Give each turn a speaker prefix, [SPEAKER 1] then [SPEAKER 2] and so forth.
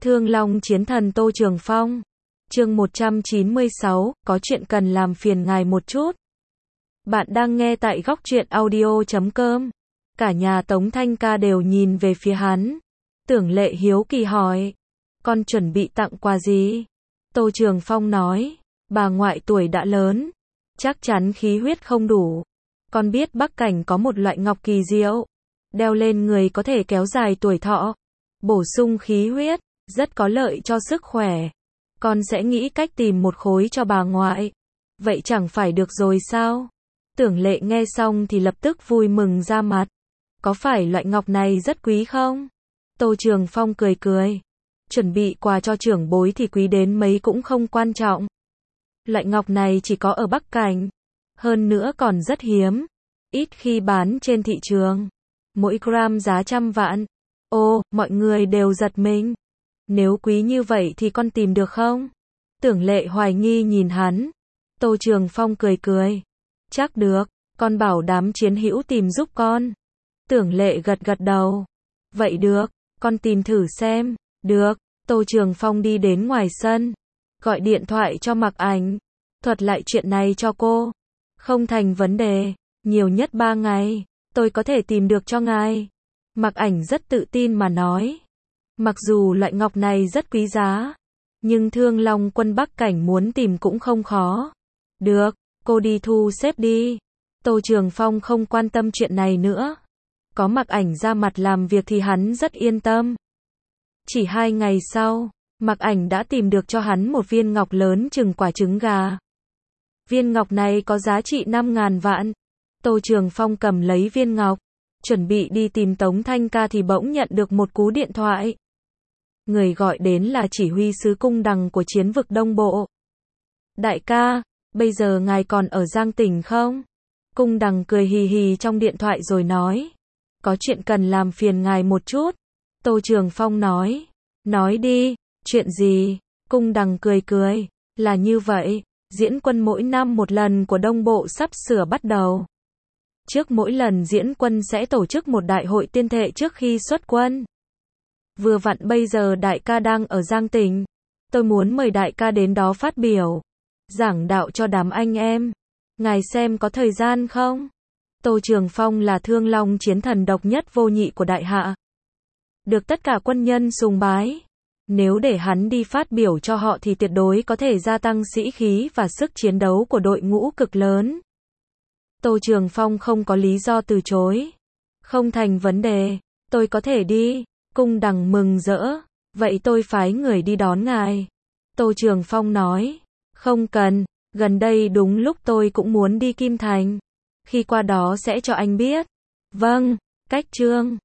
[SPEAKER 1] Thương Long Chiến Thần Tô Trường Phong. Chương 196, có chuyện cần làm phiền ngài một chút. Bạn đang nghe tại góc truyện audio.com. Cả nhà Tống Thanh Ca đều nhìn về phía hắn. Tưởng Lệ hiếu kỳ hỏi, con chuẩn bị tặng quà gì? Tô Trường Phong nói, bà ngoại tuổi đã lớn, chắc chắn khí huyết không đủ. Con biết Bắc Cảnh có một loại ngọc kỳ diệu, đeo lên người có thể kéo dài tuổi thọ, bổ sung khí huyết, rất có lợi cho sức khỏe. Con sẽ nghĩ cách tìm một khối cho bà ngoại. Vậy chẳng phải được rồi sao? Tưởng Lệ nghe xong thì lập tức vui mừng ra mặt. Có phải loại ngọc này rất quý không? Tô Trường Phong cười cười. Chuẩn bị quà cho trưởng bối thì quý đến mấy cũng không quan trọng. Loại ngọc này chỉ có ở Bắc Cảnh. Hơn nữa còn rất hiếm. Ít khi bán trên thị trường. Mỗi gram giá 100 vạn. Ô, mọi người đều giật mình. Nếu quý như vậy thì con tìm được không? Tưởng Lệ hoài nghi nhìn hắn. Tô Trường Phong cười cười. Chắc được, con bảo đám chiến hữu tìm giúp con. Tưởng Lệ gật gật đầu. Vậy được, con tìm thử xem. Được, Tô Trường Phong đi đến ngoài sân. Gọi điện thoại cho Mạc Ảnh. Thuật lại chuyện này cho cô. Không thành vấn đề, nhiều nhất 3 ngày, tôi có thể tìm được cho ngài. Mạc Ảnh rất tự tin mà nói. Mặc dù loại ngọc này rất quý giá, nhưng Thương Long quân Bắc Cảnh muốn tìm cũng không khó. Được, cô đi thu xếp đi. Tô Trường Phong không quan tâm chuyện này nữa. Có Mạc Ảnh ra mặt làm việc thì hắn rất yên tâm. Chỉ 2 ngày sau, Mạc Ảnh đã tìm được cho hắn một viên ngọc lớn chừng quả trứng gà. Viên ngọc này có giá trị 5.000 vạn. Tô Trường Phong cầm lấy viên ngọc, chuẩn bị đi tìm Tống Thanh Ca thì bỗng nhận được một cú điện thoại. Người gọi đến là chỉ huy sứ Cung Đằng của chiến vực Đông Bộ. Đại ca, bây giờ ngài còn ở Giang Tỉnh không? Cung Đằng cười hì hì trong điện thoại rồi nói. Có chuyện cần làm phiền ngài một chút. Tô Trường Phong nói đi, chuyện gì? Cung Đằng cười cười, là như vậy, diễn quân mỗi năm một lần của Đông Bộ sắp sửa bắt đầu. Trước mỗi lần diễn quân sẽ tổ chức một đại hội tiên thệ trước khi xuất quân. Vừa vặn bây giờ đại ca đang ở Giang Tỉnh. Tôi muốn mời đại ca đến đó phát biểu, giảng đạo cho đám anh em. Ngài xem có thời gian không? Tô Trường Phong là Thương Long chiến thần độc nhất vô nhị của đại hạ. Được tất cả quân nhân sùng bái. Nếu để hắn đi phát biểu cho họ thì tuyệt đối có thể gia tăng sĩ khí và sức chiến đấu của đội ngũ cực lớn. Tô Trường Phong không có lý do từ chối. Không thành vấn đề, tôi có thể đi. Cung Đằng mừng rỡ. Vậy tôi phái người đi đón ngài. Tô Trường Phong nói. Không cần, gần đây đúng lúc tôi cũng muốn đi Kim Thành. Khi qua đó sẽ cho anh biết. Vâng, cách chương.